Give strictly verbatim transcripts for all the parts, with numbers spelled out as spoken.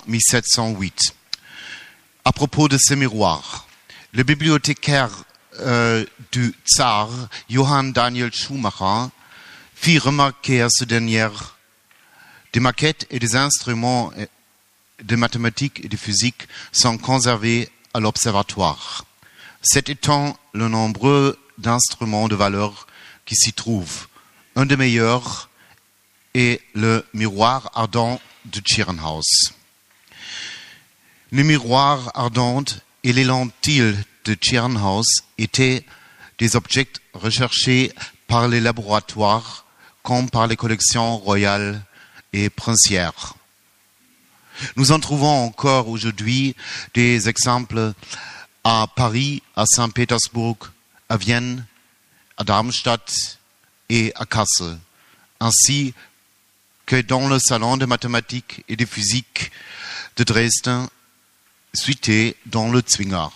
mille sept cent huit. À propos de ce miroir, le bibliothécaire euh, du tsar, Johann Daniel Schumacher, fit remarquer à ce dernier des maquettes et des instruments de mathématiques et de physique sont conservés à l'observatoire. Cet étant le nombre d'instruments de valeur qui s'y trouvent. Un des meilleurs est le miroir ardent de Tschirnhaus. Le miroir ardent et les lentilles de Tschirnhaus étaient des objets recherchés par les laboratoires comme par les collections royales et princières. Nous en trouvons encore aujourd'hui des exemples à Paris, à Saint-Pétersbourg, à Vienne, à Darmstadt et à Kassel, ainsi que dans le salon de mathématiques et de physique de Dresden, situé dans le Zwinger.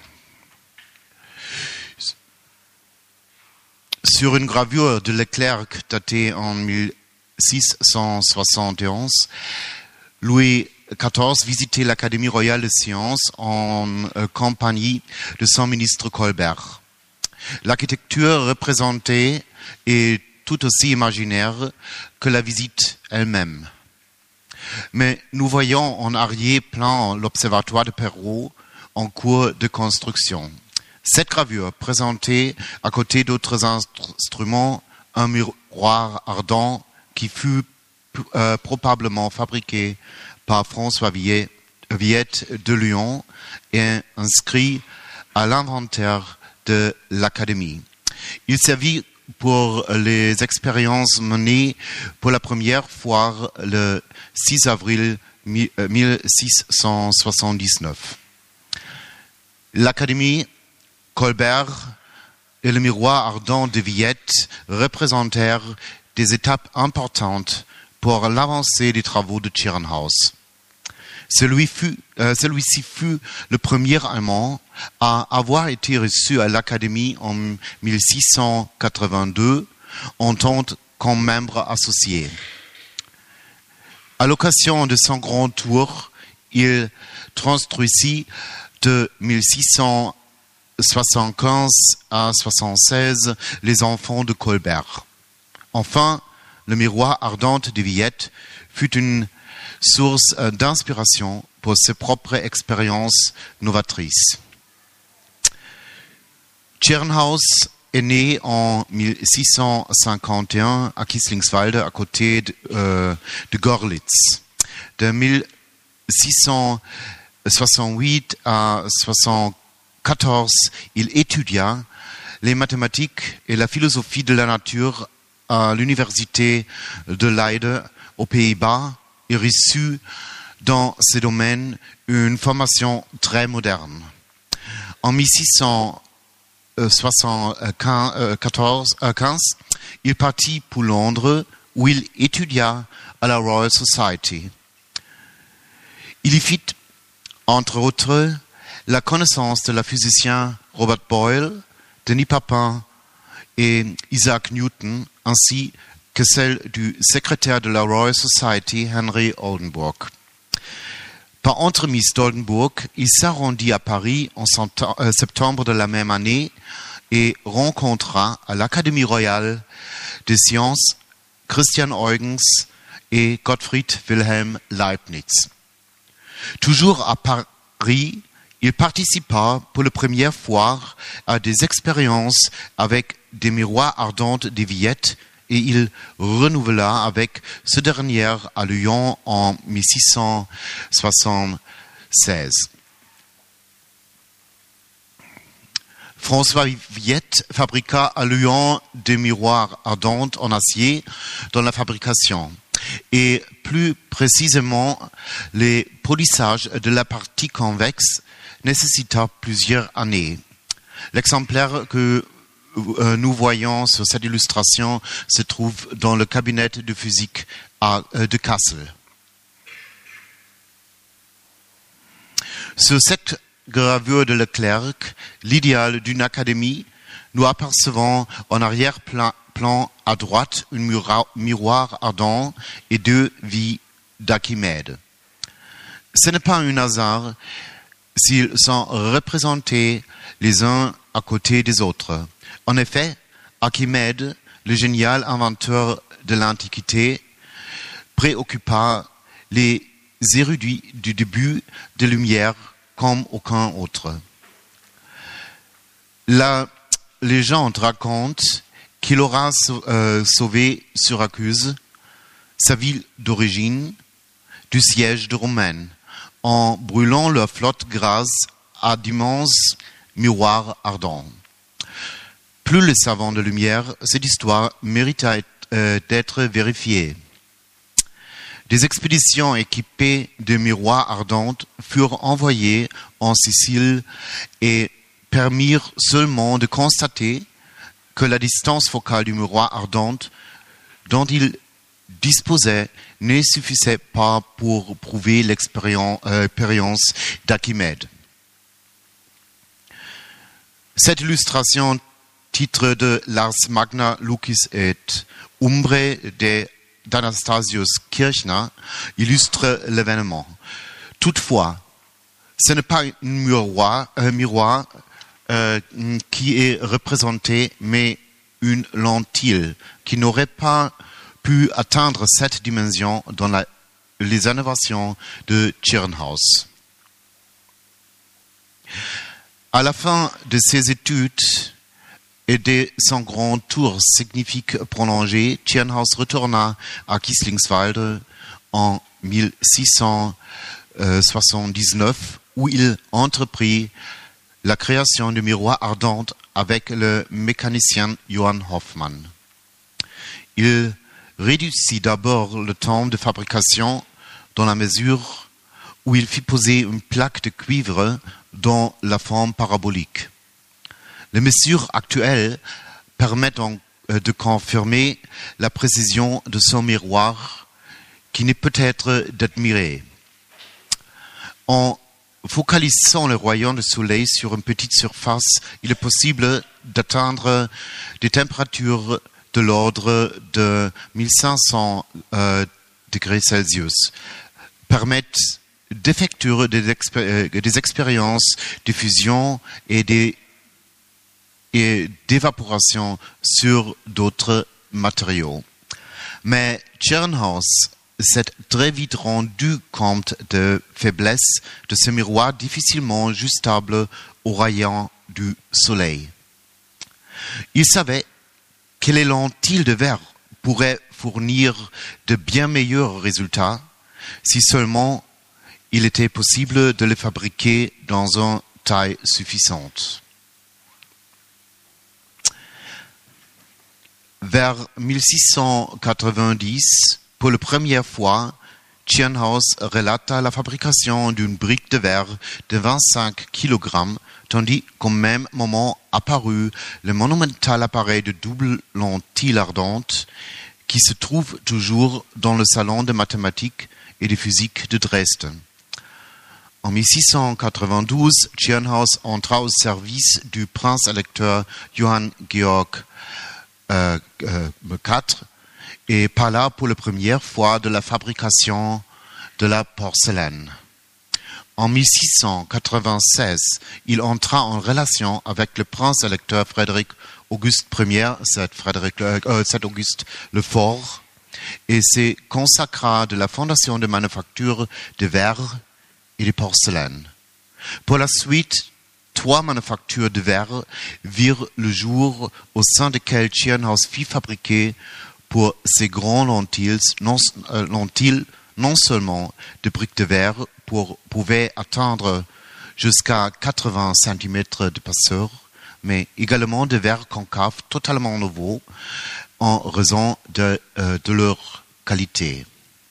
Sur une gravure de Leclerc datée en mille six cent soixante et onze, Louis quatorze visitait l'Académie royale des sciences en euh, compagnie de son ministre Colbert. L'architecture représentée est tout aussi imaginaire que la visite elle-même. Mais nous voyons en arrière-plan l'observatoire de Perrault en cours de construction. Cette gravure présentait à côté d'autres instruments un miroir ardent qui fut euh, probablement fabriqué par François Viette de Lyon et inscrit à l'inventaire de l'Académie. Il servit pour les expériences menées pour la première fois le six avril mille six cent soixante-dix-neuf. L'Académie, Colbert et le miroir ardent de Viette représentèrent des étapes importantes pour l'avancée des travaux de Tschirnhaus. Celui fut, euh, celui-ci fut le premier Allemand à avoir été reçu à l'Académie en mille six cent quatre-vingt-deux en tant comme membre associé. À l'occasion de son grand tour, il construisit de mille six cent soixante-quinze à soixante-seize les enfants de Colbert. Enfin, le miroir ardent de Viette fut une source d'inspiration pour ses propres expériences novatrices. Tschirnhaus est né en mille six cent cinquante et un à Kisslingswalde, à côté de, euh, de Gorlitz. De mille six cent soixante-huit à soixante-quatorze, il étudia les mathématiques et la philosophie de la nature à l'université de Leiden aux Pays-Bas et reçut dans ce domaine une formation très moderne. En mille six cent soixante-quinze, il partit pour Londres où il étudia à la Royal Society. Il y fit, entre autres, la connaissance de la physicien Robert Boyle, Denis Papin et Isaac Newton, ainsi que celle du secrétaire de la Royal Society, Henry Oldenburg. Par entremise d'Oldenburg, il se rendit à Paris en septembre de la même année et rencontra à l'Académie royale des sciences Christian Huygens et Gottfried Wilhelm Leibniz. Toujours à Paris, il participa pour la première fois à des expériences avec des miroirs ardents de Viette et il renouvela avec ce dernier à Lyon en mille six cent soixante-seize. François Viette fabriqua à Lyon des miroirs ardents en acier dans la fabrication et plus précisément les polissages de la partie convexe nécessita plusieurs années. L'exemplaire que nous voyons sur cette illustration se trouve dans le cabinet de physique de Kassel. Sur cette gravure de Leclerc, l'idéal d'une académie, nous apercevons en arrière-plan plan à droite un miroir ardent et deux vies d'Archimède. Ce n'est pas un hasard s'ils sont représentés les uns à côté des autres. En effet, Archimède, le génial inventeur de l'Antiquité, préoccupa les érudits du début de Lumière comme aucun autre. La légende raconte qu'il aura sauvé Syracuse, sa ville d'origine, du siège de Romaine, en brûlant leur flotte grâce à d'immenses miroirs ardents. Plus les savants de lumière, cette histoire mérite d'être vérifiée. Des expéditions équipées de miroirs ardents furent envoyées en Sicile et permirent seulement de constater que la distance focale du miroir ardent dont il disposait ne suffisait pas pour prouver l'expérience d'Archimède. Cette illustration, titre de Lars Magna Lucis et Umbre de d'Anastasius Kirchner, illustre l'événement. Toutefois, ce n'est pas un miroir, un miroir euh, qui est représenté, mais une lentille qui n'aurait pas pu atteindre cette dimension dans la, les innovations de Tschirnhaus. À la fin de ses études et de son grand tour signifique prolongé, Tschirnhaus retourna à Kisslingswalde en mille six cent soixante-dix-neuf, où il entreprit la création du miroir ardent avec le mécanicien Johann Hoffmann. Il réduisit d'abord le temps de fabrication dans la mesure où il fit poser une plaque de cuivre dans la forme parabolique. Les mesures actuelles permettent de confirmer la précision de son miroir qui ne peut être d'admirer. En focalisant le rayon du soleil sur une petite surface, il est possible d'atteindre des températures de l'ordre de mille cinq cents euh, degrés Celsius, permettent d'effectuer des, expé- des expériences de fusion et des et d'évaporation sur d'autres matériaux. Mais Tschirnhaus s'est très vite rendu compte de faiblesse de ce miroir difficilement ajustable aux rayons du soleil. Il savait que les lentilles de verre pourraient fournir de bien meilleurs résultats si seulement il était possible de les fabriquer dans une taille suffisante. Vers mille six cent quatre-vingt-dix, pour la première fois, Tschirnhaus relata la fabrication d'une brique de verre de vingt-cinq kilogrammes, tandis qu'au même moment apparut le monumental appareil de double lentille ardente qui se trouve toujours dans le salon de mathématiques et de physique de Dresde. En mille six cent quatre-vingt-douze, Tschirnhaus entra au service du prince électeur Johann Georg euh, euh, quatre et parla pour la première fois de la fabrication de la porcelaine. En mille six cent quatre-vingt-seize, il entra en relation avec le prince électeur Frédéric Auguste Ier, c'est Frédéric, euh, c'est Auguste le Fort, et se consacra de la fondation de manufactures de verre et de porcelaine. Pour la suite, trois manufactures de verre virent le jour au sein desquelles Tschirnhaus fit fabriquer pour ces grands lentilles, non, euh, lentilles, non seulement de briques de verre pour, pouvaient atteindre jusqu'à quatre-vingts centimètres d'épaisseur, mais également de verre concave totalement nouveaux en raison de, euh, de leur qualité.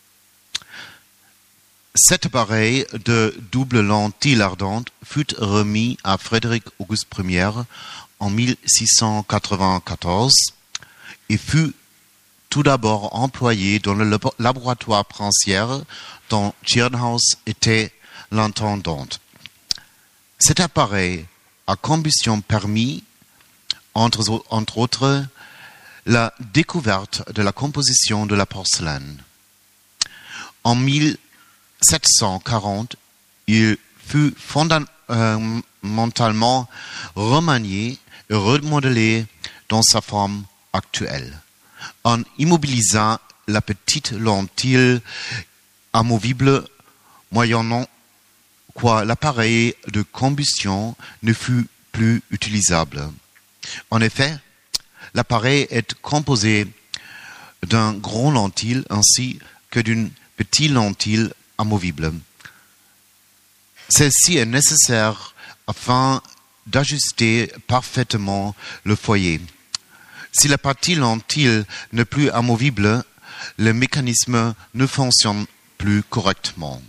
Cet appareil de double lentille ardente fut remis à Frédéric Auguste Ier en mille six cent quatre-vingt-quatorze et fut tout d'abord employé dans le laboratoire princier dont Tschirnhaus était l'intendant. Cet appareil à combustion permit, entre, entre autres, la découverte de la composition de la porcelaine. En mille sept cent quarante, il fut fondamentalement remanié et remodelé dans sa forme actuelle, en immobilisant la petite lentille amovible moyennant quoi l'appareil de combustion ne fut plus utilisable. En effet, l'appareil est composé d'un gros lentille ainsi que d'une petite lentille amovible. Celle-ci est nécessaire afin d'ajuster parfaitement le foyer. Si la partie lentille n'est plus amovible, le mécanisme ne fonctionne plus correctement.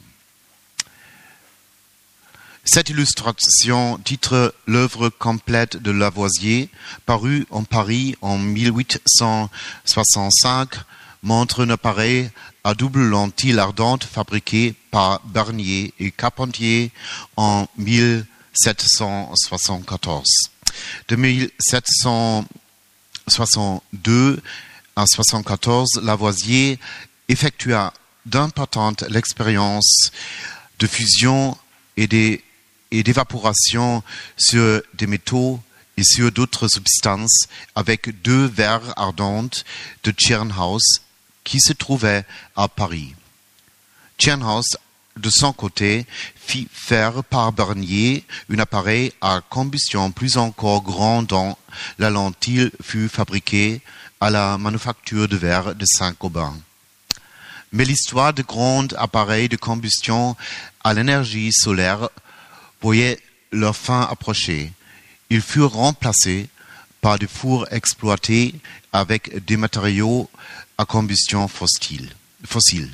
Cette illustration titre l'œuvre complète de Lavoisier, parue en Paris en mille huit cent soixante-cinq, montre un appareil à double lentille ardente fabriqué par Bernier et Carpentier en mille sept cent soixante-quatorze. De mille sept cent soixante-deux à soixante-quatorze, Lavoisier effectua d'importantes expériences de fusion et des et d'évaporation sur des métaux et sur d'autres substances avec deux verres ardentes de Tschirnhaus qui se trouvaient à Paris. Tschirnhaus, de son côté, fit faire par Bernier un appareil à combustion plus encore grand dont la lentille fut fabriquée à la manufacture de verre de Saint-Gobain. Mais l'histoire de grands appareils de combustion à l'énergie solaire voyait leur fin approcher. Ils furent remplacés par des fours exploités avec des matériaux à combustion fossile. fossile.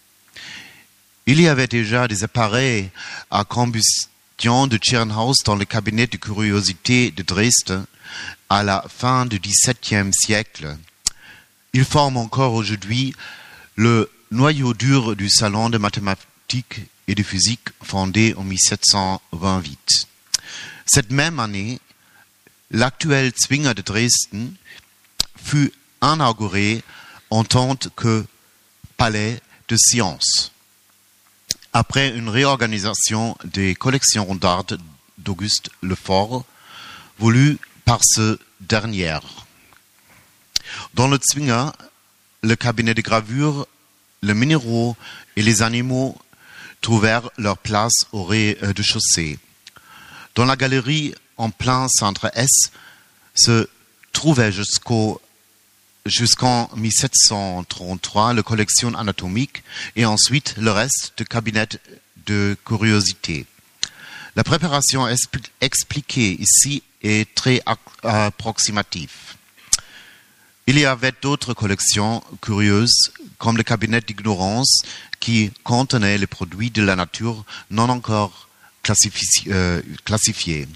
Il y avait déjà des appareils à combustion de Tschirnhaus dans le cabinet de curiosités de Dresde à la fin du dix-septième siècle. Ils forment encore aujourd'hui le noyau dur du salon de mathématiques et de physique fondé en mille sept cent vingt-huit. Cette même année, l'actuel Zwinger de Dresden fut inauguré en tant que palais de sciences. Après une réorganisation des collections d'art d'Auguste Lefort, voulue par ce dernier. Dans le Zwinger, le cabinet de gravure, les minéraux et les animaux trouvèrent leur place au rez-de-chaussée. Dans la galerie en plein centre S se trouvait jusqu'au, jusqu'en mille sept cent trente-trois la collection anatomique et ensuite le reste du cabinet de curiosités. La préparation expli- expliquée ici est très approximative. Il y avait d'autres collections curieuses, comme le cabinet d'ignorance, qui contenait les produits de la nature non encore classifi- euh, classifiés.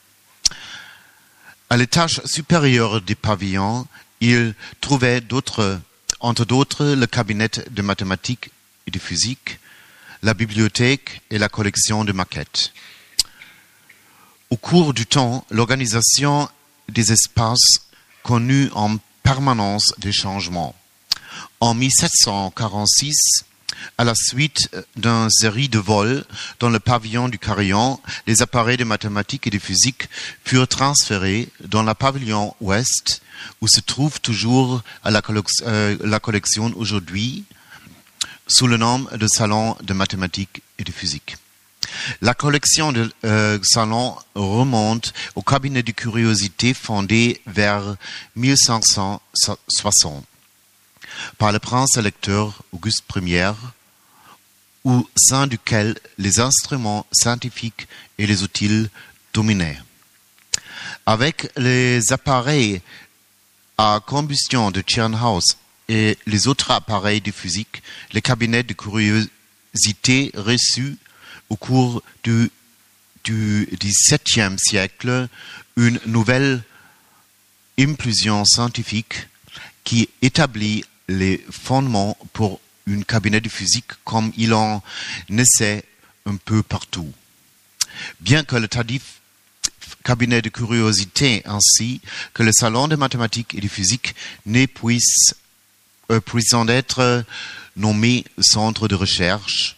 À l'étage supérieur du pavillon, il trouvait d'autres, entre d'autres le cabinet de mathématiques et de physique, la bibliothèque et la collection de maquettes. Au cours du temps, l'organisation des espaces connut en permanence des changements. En mille sept cent quarante-six, à la suite d'une série de vols dans le pavillon du Carillon, les appareils de mathématiques et de physique furent transférés dans le pavillon ouest, où se trouve toujours la collection, euh, la collection aujourd'hui, sous le nom de Salon de mathématiques et de physique. La collection de euh, salon remonte au cabinet de curiosité fondé vers mille cinq cent soixante par le prince électeur Auguste Ier, au sein duquel les instruments scientifiques et les outils dominaient. Avec les appareils à combustion de Tschirnhaus et les autres appareils de physique, le cabinet de curiosité reçut au cours du, du dix-septième siècle une nouvelle impulsion scientifique qui établit les fondements pour un cabinet de physique comme il en naissait un peu partout. Bien que le tardif cabinet de curiosité ainsi que le salon de mathématiques et de physique ne puissent, euh, puissent être nommés centre de recherche,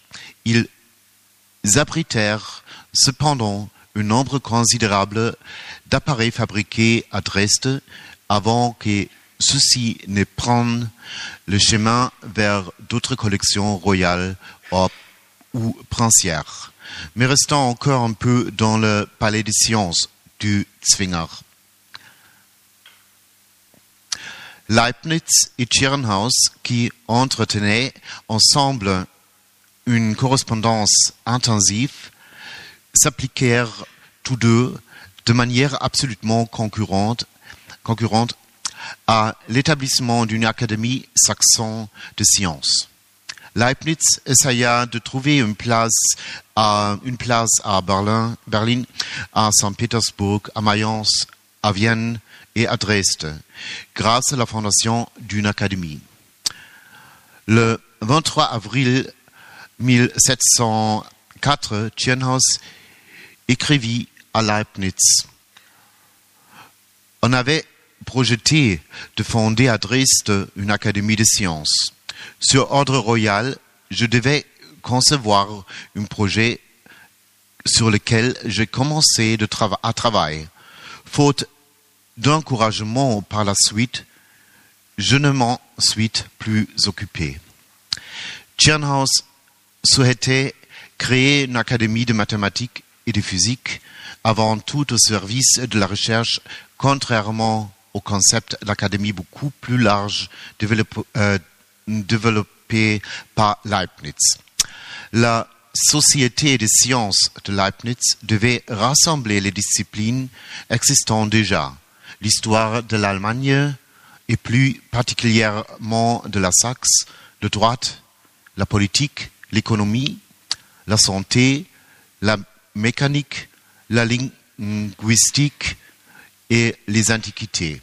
Ils abritèrent cependant un nombre considérable d'appareils fabriqués à Dresde avant que ceux-ci ne prennent le chemin vers d'autres collections royales ou princières, mais restant encore un peu dans le palais des sciences du Zwinger. Leibniz et Tschirnhaus, qui entretenaient ensemble une correspondance intensive, s'appliquèrent tous deux de manière absolument concurrente, concurrente à l'établissement d'une académie saxonne de sciences. Leibniz essaya de trouver une place à, une place à Berlin, Berlin, à Saint-Pétersbourg, à Mayence, à Vienne et à Dresde, grâce à la fondation d'une académie. Le vingt-trois avril mille sept cent quatre, Tschirnhaus écrivit à Leibniz. On avait projeté de fonder à Dresde une académie de sciences. Sur ordre royal, je devais concevoir un projet sur lequel j'ai commencé de trava- à travailler. Faute d'encouragement par la suite, je ne m'en suis plus occupé. Tschirnhaus souhaitait créer une académie de mathématiques et de physique, avant tout au service de la recherche, contrairement au concept d'académie beaucoup plus large développé, euh, développé par Leibniz. La Société des sciences de Leibniz devait rassembler les disciplines existantes déjà, l'histoire de l'Allemagne et plus particulièrement de la Saxe, le droit, la politique, l'économie, la santé, la mécanique, la linguistique et les antiquités.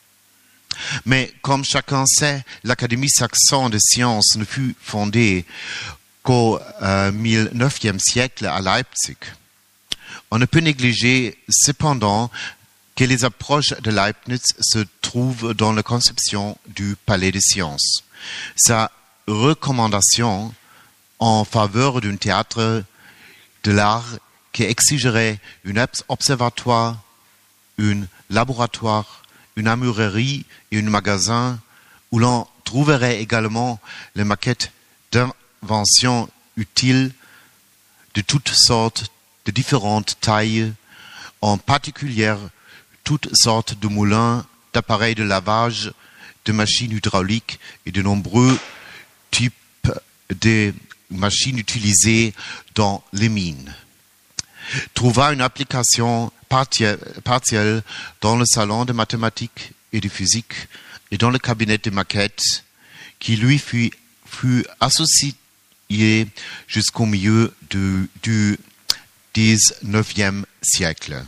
Mais comme chacun sait, l'Académie saxonne de sciences ne fut fondée qu'au euh, neuvième siècle à Leipzig. On ne peut négliger cependant que les approches de Leibniz se trouvent dans la conception du Palais des sciences. Sa recommandation en faveur d'un théâtre de l'art qui exigerait un observatoire, un laboratoire, une armurerie et un magasin où l'on trouverait également les maquettes d'inventions utiles de toutes sortes, de différentes tailles, en particulier toutes sortes de moulins, d'appareils de lavage, de machines hydrauliques et de nombreux types de machines utilisées dans les mines. Trouva une application partielle, partielle dans le salon de mathématiques et de physique et dans le cabinet de maquettes qui lui fut, fut associé jusqu'au milieu du, du dix-neuvième siècle.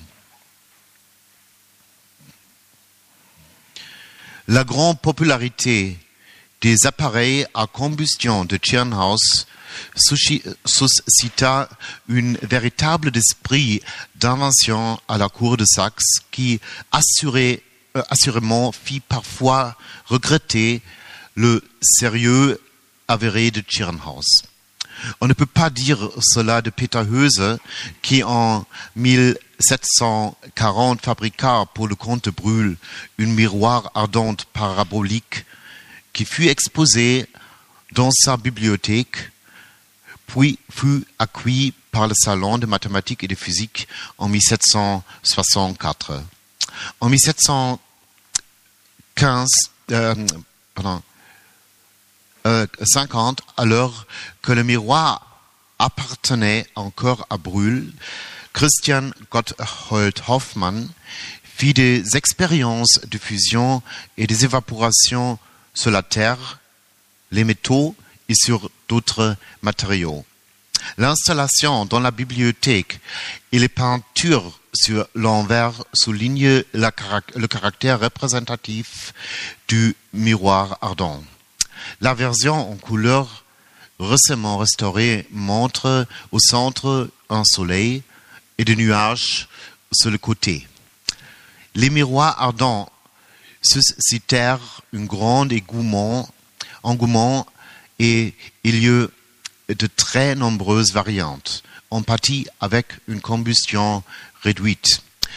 La grande popularité des appareils à combustion de Tschirnhaus suscita un véritable esprit d'invention à la cour de Saxe qui assuré, euh, assurément fit parfois regretter le sérieux avéré de Tschirnhaus. On ne peut pas dire cela de Peter Höse qui en mille sept cent quarante fabriqua pour le comte de Brühl un miroir ardent parabolique qui fut exposé dans sa bibliothèque, puis fut acquis par le salon de mathématiques et de physique en mille sept cent soixante-quatre. En mille sept cent quinze, euh, pardon, euh, cinquante, alors que le miroir appartenait encore à Brühl, Christian Gotthold Hoffmann fit des expériences de fusion et des évaporations sur la terre, les métaux et sur d'autres matériaux. L'installation dans la bibliothèque et les peintures sur l'envers soulignent la, le caractère représentatif du miroir ardent. La version en couleur récemment restaurée montre au centre un soleil et des nuages sur le côté. Les miroirs ardents suscitèrent un grand engouement, engouement et il y eut de très nombreuses variantes, en partie avec une combustion réduite.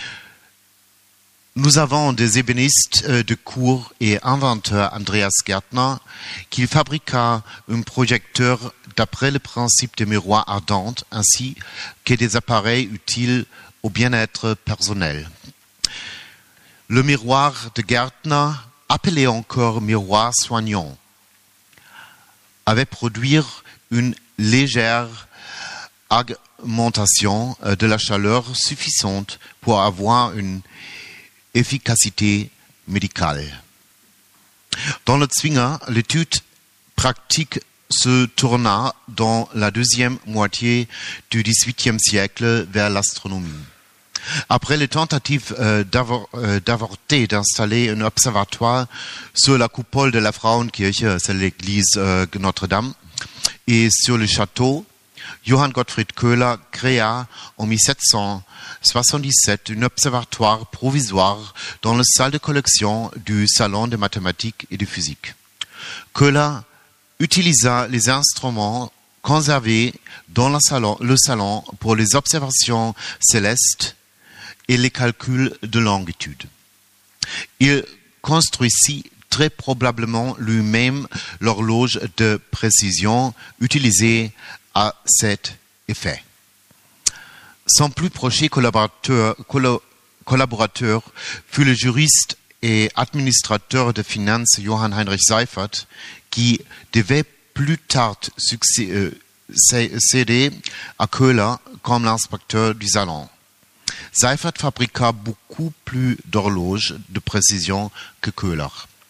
Nous avons des ébénistes de cours et inventeurs Andreas Gärtner qui fabriqua un projecteur d'après le principe des miroirs ardents ainsi que des appareils utiles au bien-être personnel. Le miroir de Gärtner, appelé encore miroir soignant, avait produit une légère augmentation de la chaleur suffisante pour avoir une efficacité médicale. Dans le Zwinger, l'étude pratique se tourna dans la deuxième moitié du dix-huitième siècle vers l'astronomie. Après les tentatives euh, d'avorter d'installer un observatoire sur la coupole de la Frauenkirche, c'est l'église euh, Notre-Dame, et sur le château, Johann Gottfried Köhler créa en mille sept cent soixante-dix-sept un observatoire provisoire dans la salle de collection du Salon de mathématiques et de physique. Köhler utilisa les instruments conservés dans le salon, le salon pour les observations célestes et les calculs de longitude. Il construisit très probablement lui-même l'horloge de précision utilisée à cet effet. Son plus proche collaborateur, collaborateur fut le juriste et administrateur de finances Johann Heinrich Seyffert, qui devait plus tard succéder à Köhler comme l'inspecteur du salon. Seyffert fabriqua beaucoup plus d'horloges de précision que Köhler.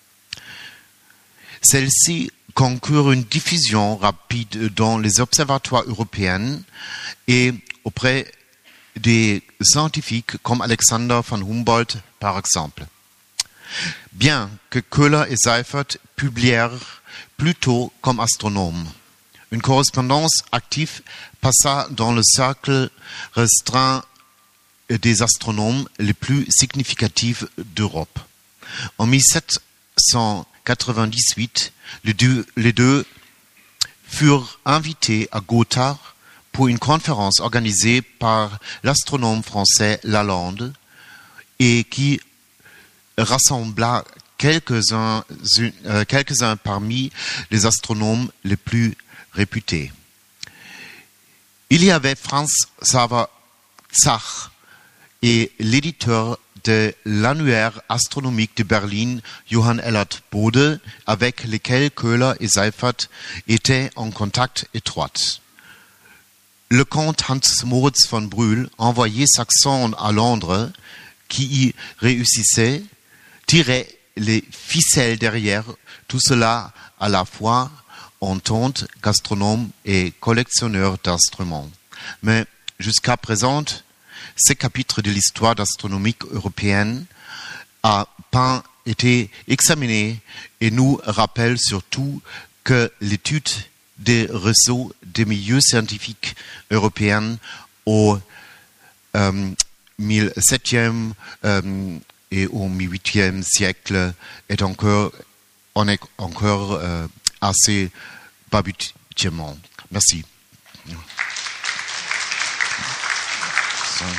Celle-ci concurrent une diffusion rapide dans les observatoires européens et auprès des scientifiques comme Alexander von Humboldt par exemple. Bien que Köhler et Seyffert publièrent plutôt comme astronomes, une correspondance active passa dans le cercle restreint des astronomes les plus significatifs d'Europe. En mille sept cent quatre-vingt-dix-huit, les deux, les deux furent invités à Gotha pour une conférence organisée par l'astronome français Lalande et qui rassembla quelques-uns, euh, quelques-uns parmi les astronomes les plus réputés. Il y avait Franz Xaver Zach et l'éditeur de l'annuaire astronomique de Berlin, Johann Elert Bode, avec lesquels Köhler et Seyffert étaient en contact étroit. Le comte Hans Moritz von Brühl, envoyé saxon à Londres, qui y réussissait, tirait les ficelles derrière tout cela à la fois en tant qu'astronome et collectionneur d'instruments. Mais jusqu'à présent, ce chapitre de l'histoire astronomique européenne a pas été examiné et nous rappelle surtout que l'étude des réseaux des milieux scientifiques européens au euh, mille septième euh, et au mille huitième siècle est encore, on est encore euh, assez balbutiement. Merci.